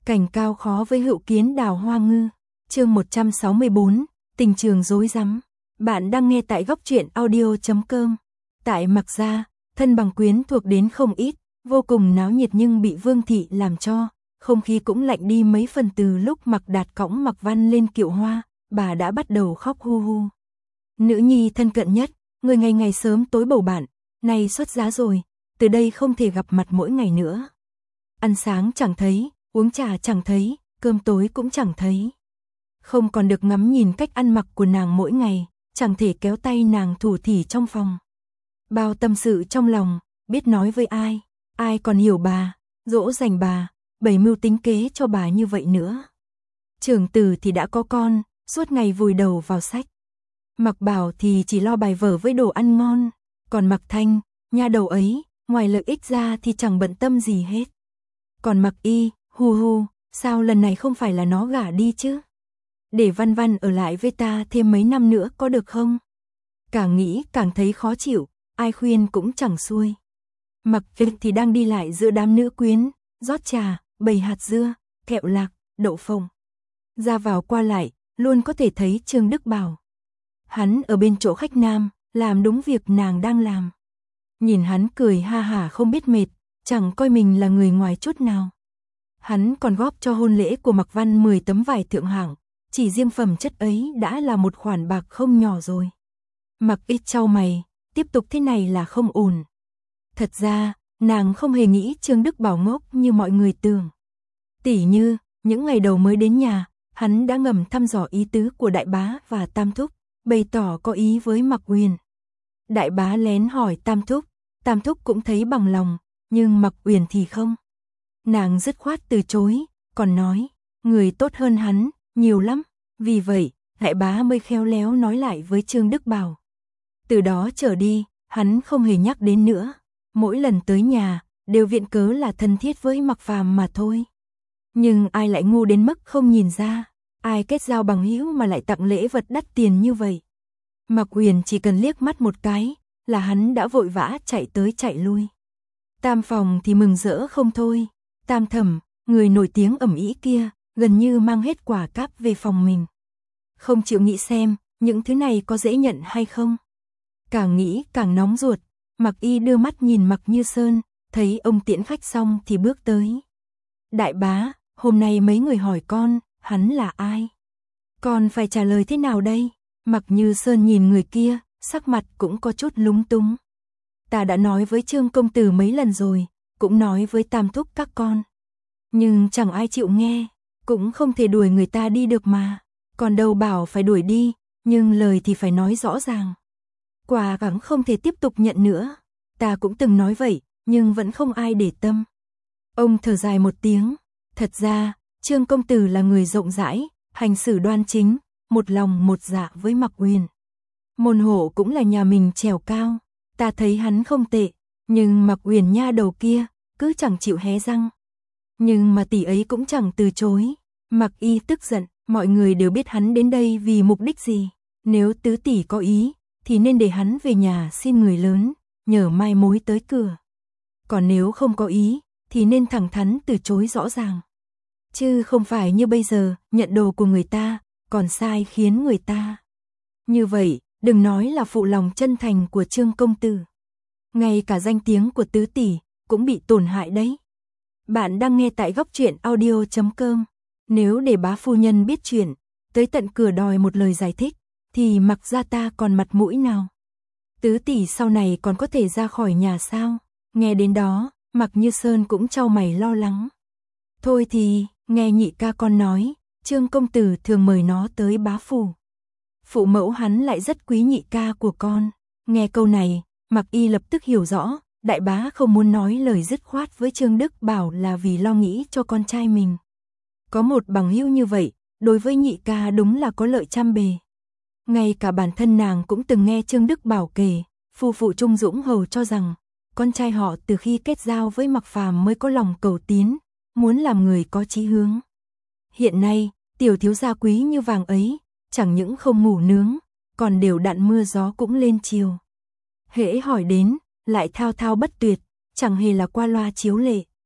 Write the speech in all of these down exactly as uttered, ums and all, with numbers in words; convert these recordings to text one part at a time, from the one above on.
Cảnh cao khó với hữu kiến đào hoa ngư. Chương một trăm sáu mươi bốn, tình trường rối rắm. Bạn đang nghe tại góc truyện audio chấm com. Tại Mặc gia, thân bằng quyến thuộc đến không ít, vô cùng náo nhiệt nhưng bị Vương thị làm cho không khí cũng lạnh đi mấy phần. Từ lúc Mặc Đạt cõng Mặc Văn lên kiệu hoa, bà đã bắt đầu khóc hu hu. Nữ nhi thân cận nhất, người ngày ngày sớm tối bầu bạn, này xuất giá rồi, từ đây không thể gặp mặt mỗi ngày nữa. Ăn sáng chẳng thấy, uống trà chẳng thấy, cơm tối cũng chẳng thấy. Không còn được ngắm nhìn cách ăn mặc của nàng mỗi ngày, chẳng thể kéo tay nàng thủ thỉ trong phòng. Bao tâm sự trong lòng, biết nói với ai, ai còn hiểu bà, dỗ dành bà, bày mưu tính kế cho bà như vậy nữa. Trưởng tử thì đã có con, suốt ngày vùi đầu vào sách. Mặc Bảo thì chỉ lo bài vở với đồ ăn ngon, còn Mặc Thanh, nha đầu ấy, ngoài lợi ích ra thì chẳng bận tâm gì hết. Còn Mặc Y, hu hu, sao lần này không phải là nó gả đi chứ? Để Văn Văn ở lại với ta thêm mấy năm nữa có được không? Càng nghĩ càng thấy khó chịu, ai khuyên cũng chẳng xuôi. Mặc Việt thì đang đi lại giữa đám nữ quyến, rót trà, bày hạt dưa, kẹo lạc, đậu phộng. Ra vào qua lại, luôn có thể thấy Trương Đức Bảo. Hắn ở bên chỗ khách nam, làm đúng việc nàng đang làm. Nhìn hắn cười ha hả không biết mệt, chẳng coi mình là người ngoài chút nào. Hắn còn góp cho hôn lễ của Mặc Văn mười tấm vải thượng hạng, chỉ riêng phẩm chất ấy đã là một khoản bạc không nhỏ rồi. Mặc Ít chau mày, tiếp tục thế này là không ổn. Thật ra, nàng không hề nghĩ Trương Đức Bảo ngốc như mọi người tưởng. Tỉ như, những ngày đầu mới đến nhà, hắn đã ngầm thăm dò ý tứ của Đại Bá và Tam Thúc, bày tỏ có ý với Mặc Uyển. Đại Bá lén hỏi Tam Thúc, Tam Thúc cũng thấy bằng lòng, nhưng Mặc Uyển thì không. Nàng dứt khoát từ chối, còn nói, người tốt hơn hắn, nhiều lắm, vì vậy, Đại Bá mới khéo léo nói lại với Trương Đức Bảo. Từ đó trở đi, hắn không hề nhắc đến nữa, mỗi lần tới nhà, đều viện cớ là thân thiết với Mặc Phàm mà thôi. Nhưng ai lại ngu đến mức không nhìn ra, ai kết giao bằng hữu mà lại tặng lễ vật đắt tiền như vậy. Mặc Uyển chỉ cần liếc mắt một cái, là hắn đã vội vã chạy tới chạy lui. Tam phòng thì mừng rỡ không thôi, Tam Thẩm, người nổi tiếng ầm ĩ kia, gần như mang hết quả cáp về phòng mình. Không chịu nghĩ xem, những thứ này có dễ nhận hay không. Càng nghĩ càng nóng ruột, Mặc Y đưa mắt nhìn Mặc Như Sơn, thấy ông tiễn khách xong thì bước tới. Đại Bá, hôm nay mấy người hỏi con, hắn là ai? Con phải trả lời thế nào đây? Mặc Như Sơn nhìn người kia, sắc mặt cũng có chút lúng túng. Ta đã nói với Trương công tử mấy lần rồi, cũng nói với Tam Thúc các con. Nhưng chẳng ai chịu nghe, cũng không thể đuổi người ta đi được mà. Còn đâu bảo phải đuổi đi, nhưng lời thì phải nói rõ ràng. Quả gắng không thể tiếp tục nhận nữa. Ta cũng từng nói vậy, nhưng vẫn không ai để tâm. Ông thở dài một tiếng. Thật ra, Trương công tử là người rộng rãi, hành xử đoan chính, một lòng một dạ với Mặc Uyển. Môn hộ cũng là nhà mình trèo cao, ta thấy hắn không tệ, nhưng Mặc Uyển nha đầu kia, cứ chẳng chịu hé răng. Nhưng mà tỷ ấy cũng chẳng từ chối. Mặc Y tức giận, mọi người đều biết hắn đến đây vì mục đích gì. Nếu tứ tỷ có ý, thì nên để hắn về nhà xin người lớn, nhờ mai mối tới cửa. Còn nếu không có ý, thì nên thẳng thắn từ chối rõ ràng. Chứ không phải như bây giờ, nhận đồ của người ta, còn sai khiến người ta. Như vậy, đừng nói là phụ lòng chân thành của Trương công tử. Ngay cả danh tiếng của tứ tỷ, cũng bị tổn hại đấy. Bạn đang nghe tại góc truyện audio chấm com. Nếu để bá phu nhân biết chuyện, tới tận cửa đòi một lời giải thích, thì Mặc gia ta còn mặt mũi nào? Tứ tỷ sau này còn có thể ra khỏi nhà sao? Nghe đến đó, Mặc Như Sơn cũng chau mày lo lắng. Thôi thì, nghe nhị ca con nói, Trương công tử thường mời nó tới bá phủ. Phụ mẫu hắn lại rất quý nhị ca của con. Nghe câu này, Mặc Y lập tức hiểu rõ, Đại Bá không muốn nói lời dứt khoát với Trương Đức Bảo là vì lo nghĩ cho con trai mình. Có một bằng hữu như vậy, đối với nhị ca đúng là có lợi trăm bề. Ngay cả bản thân nàng cũng từng nghe Trương Đức Bảo kể, phu phụ Trung Dũng Hầu cho rằng, con trai họ từ khi kết giao với Mặc Phàm mới có lòng cầu tiến, muốn làm người có chí hướng. Hiện nay, tiểu thiếu gia quý như vàng ấy, chẳng những không ngủ nướng, còn đều đặn mưa gió cũng lên chiều. Hễ hỏi đến, lại thao thao bất tuyệt, chẳng hề là qua loa chiếu lệ.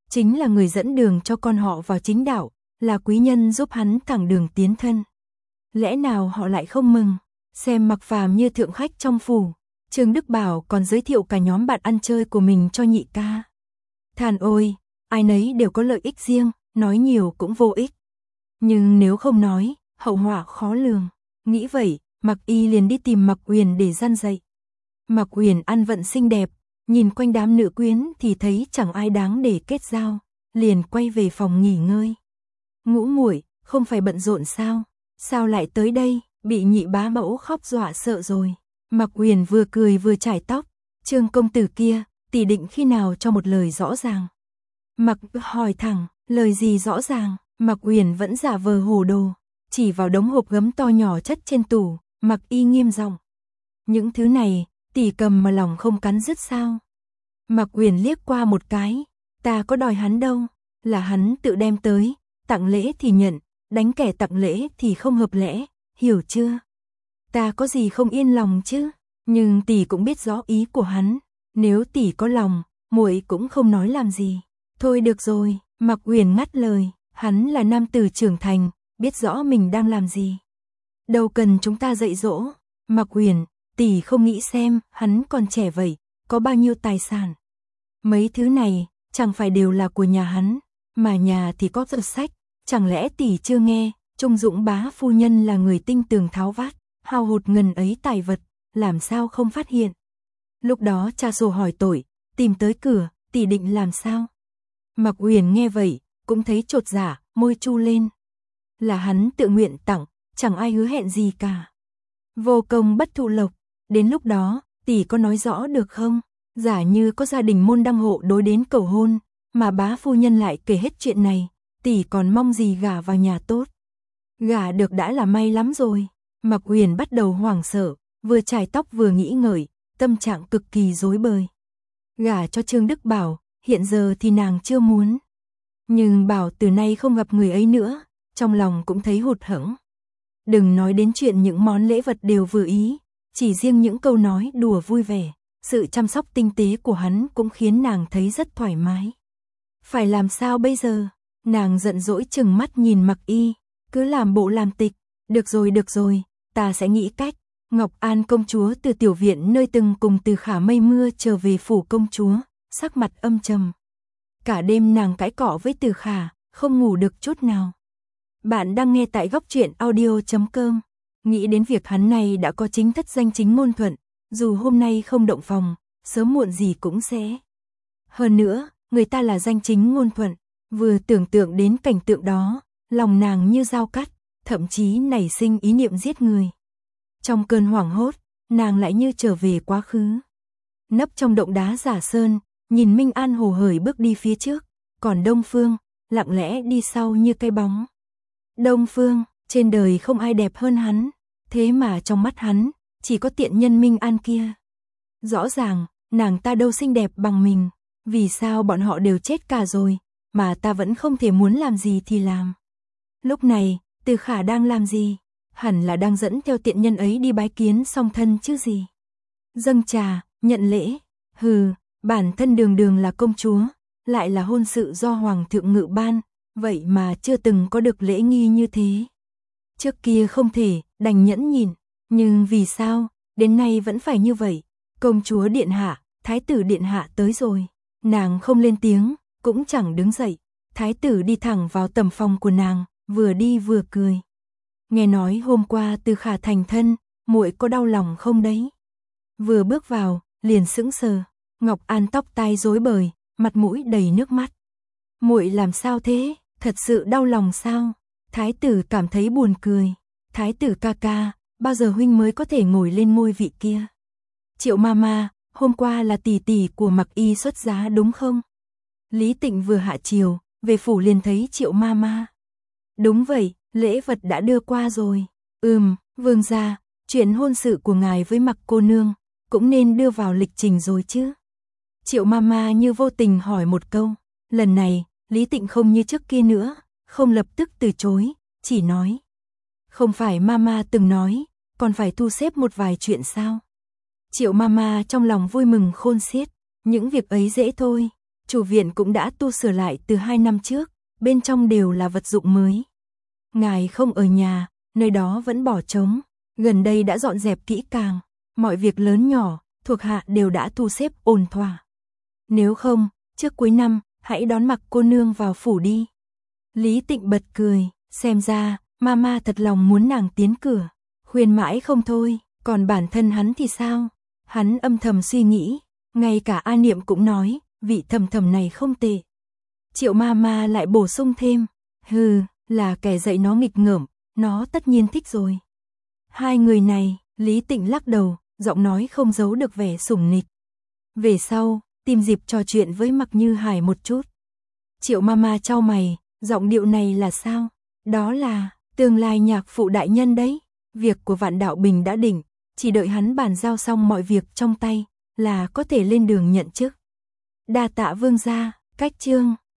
chính là người dẫn đường cho con họ vào chính đạo, là quý nhân giúp hắn thẳng đường tiến thân. Lẽ nào họ lại không mừng? Xem Mạc Phàm như thượng khách trong phủ, Trương Đức Bảo còn giới thiệu cả nhóm bạn ăn chơi của mình cho nhị ca. Than ôi, ai nấy đều có lợi ích riêng, nói nhiều cũng vô ích. Nhưng nếu không nói, hậu họa khó lường. Nghĩ vậy, Mạc Y liền đi tìm Mạc Uyển để răn dạy. Mạc Uyển ăn vận xinh đẹp, nhìn quanh đám nữ quyến thì thấy chẳng ai đáng để kết giao, liền quay về phòng nghỉ ngơi. Ngũ muội, không phải bận rộn sao? Sao lại tới đây? Bị nhị bá mẫu khóc dọa sợ rồi. Mạc Uyển vừa cười vừa chải tóc. Trương công tử kia, tỷ định khi nào cho một lời rõ ràng? Mạc hỏi thẳng, lời gì rõ ràng? Mạc Uyển vẫn giả vờ hồ đồ, chỉ vào đống hộp gấm to nhỏ chất trên tủ. Mạc Y nghiêm giọng, những thứ này, tỷ cầm mà lòng không cắn rứt sao? Mạc Uyển liếc qua một cái, ta có đòi hắn đâu, là hắn tự đem tới, tặng lễ thì nhận, đánh kẻ tặng lễ thì không hợp lẽ, hiểu chưa? Ta có gì không yên lòng chứ, nhưng tỷ cũng biết rõ ý của hắn, nếu tỷ có lòng, muội cũng không nói làm gì. Thôi được rồi, Mạc Uyển ngắt lời, hắn là nam tử trưởng thành, biết rõ mình đang làm gì. Đâu cần chúng ta dạy dỗ. Mạc Uyển, tỷ không nghĩ xem, hắn còn trẻ vậy, có bao nhiêu tài sản. Mấy thứ này, chẳng phải đều là của nhà hắn, mà nhà thì có giật sách, chẳng lẽ tỷ chưa nghe, Trung Dũng bá phu nhân là người tinh tường tháo vát, hao hụt ngần ấy tài vật, làm sao không phát hiện. Lúc đó cha sổ hỏi tội, tìm tới cửa, tỷ định làm sao? Mạc Uyển nghe vậy, cũng thấy chột dạ, môi chu lên. Là hắn tự nguyện tặng, chẳng ai hứa hẹn gì cả. Vô công bất thụ lộc, đến lúc đó, tỷ có nói rõ được không? Giả như có gia đình môn đăng hộ đối đến cầu hôn, mà bá phu nhân lại kể hết chuyện này, tỷ còn mong gì gả vào nhà tốt. Gả được đã là may lắm rồi. Mạc Uyển bắt đầu hoảng sợ, vừa chải tóc vừa nghĩ ngợi, tâm trạng cực kỳ rối bời. Gả cho Trương Đức Bảo, hiện giờ thì nàng chưa muốn. Nhưng bảo từ nay không gặp người ấy nữa, trong lòng cũng thấy hụt hẫng. Đừng nói đến chuyện những món lễ vật đều vừa ý, chỉ riêng những câu nói đùa vui vẻ, sự chăm sóc tinh tế của hắn cũng khiến nàng thấy rất thoải mái. Phải làm sao bây giờ? Nàng giận dỗi chừng mắt nhìn Mạc Y, cứ làm bộ làm tịch. Được rồi được rồi, ta sẽ nghĩ cách. Ngọc An công chúa từ tiểu viện nơi từng cùng Từ Khả mây mưa trở về phủ công chúa, sắc mặt âm trầm. Cả đêm nàng cãi cọ với Từ Khả, không ngủ được chút nào. Bạn đang nghe tại góc truyện audio chấm com. Nghĩ đến việc hắn này đã có chính thất danh chính ngôn thuận, dù hôm nay không động phòng, sớm muộn gì cũng sẽ. Hơn nữa, người ta là danh chính ngôn thuận, vừa tưởng tượng đến cảnh tượng đó, lòng nàng như dao cắt, thậm chí nảy sinh ý niệm giết người. Trong cơn hoảng hốt, nàng lại như trở về quá khứ. Nấp trong động đá giả sơn, nhìn Minh An hồ hởi bước đi phía trước, còn Đông Phương, lặng lẽ đi sau như cái bóng. Đông Phương, trên đời không ai đẹp hơn hắn, thế mà trong mắt hắn, chỉ có tiện nhân Minh An kia. Rõ ràng, nàng ta đâu xinh đẹp bằng mình, vì sao bọn họ đều chết cả rồi, mà ta vẫn không thể muốn làm gì thì làm. Lúc này, Từ Khả đang làm gì? Hẳn là đang dẫn theo tiện nhân ấy đi bái kiến song thân chứ gì. Dâng trà, nhận lễ, hừ, bản thân đường đường là công chúa, lại là hôn sự do Hoàng thượng ngự ban, vậy mà chưa từng có được lễ nghi như thế. Trước kia không thể, đành nhẫn nhìn, nhưng vì sao, đến nay vẫn phải như vậy. Công chúa điện hạ, thái tử điện hạ tới rồi. Nàng không lên tiếng, cũng chẳng đứng dậy. Thái tử đi thẳng vào tầm phòng của nàng, vừa đi vừa cười. Nghe nói hôm qua Từ Khả thành thân, muội có đau lòng không đấy? Vừa bước vào, liền sững sờ. Ngọc An tóc tai rối bời, mặt mũi đầy nước mắt. Muội làm sao thế? Thật sự đau lòng sao? Thái tử cảm thấy buồn cười. Thái tử ca ca, bao giờ huynh mới có thể ngồi lên ngôi vị kia? Triệu mama, hôm qua là tỷ tỷ của Mạc Y xuất giá đúng không? Lý Tịnh vừa hạ chiều, về phủ liền thấy Triệu mama. Đúng vậy, lễ vật đã đưa qua rồi. Ừm, vương gia, chuyện hôn sự của ngài với Mạc cô nương cũng nên đưa vào lịch trình rồi chứ. Triệu mama như vô tình hỏi một câu. Lần này, Lý Tịnh không như trước kia nữa, không lập tức từ chối, chỉ nói. Không phải mama từng nói, còn phải thu xếp một vài chuyện sao? Triệu mama trong lòng vui mừng khôn xiết, những việc ấy dễ thôi. Chủ viện cũng đã tu sửa lại từ hai năm trước, bên trong đều là vật dụng mới. Ngài không ở nhà, nơi đó vẫn bỏ trống, gần đây đã dọn dẹp kỹ càng, mọi việc lớn nhỏ, thuộc hạ đều đã thu xếp ổn thỏa. Nếu không, trước cuối năm, hãy đón Mặc cô nương vào phủ đi. Lý Tịnh bật cười, xem ra, mama thật lòng muốn nàng tiến cửa, khuyên mãi không thôi, còn bản thân hắn thì sao? Hắn âm thầm suy nghĩ, ngay cả A Niệm cũng nói, vị thầm thầm này không tệ. Triệu mama lại bổ sung thêm, hừ, là kẻ dạy nó nghịch ngợm, nó tất nhiên thích rồi. Hai người này, Lý Tịnh lắc đầu, giọng nói không giấu được vẻ sủng nịch. Về sau, tìm dịp trò chuyện với Mặc Như Hải một chút. Triệu mama chau mày, giọng điệu này là sao? Đó là, tương lai nhạc phụ đại nhân đấy. Việc của Vạn Đạo Bình đã định, chỉ đợi hắn bàn giao xong mọi việc trong tay, là có thể lên đường nhận chức. Đa tạ vương gia, cách chương.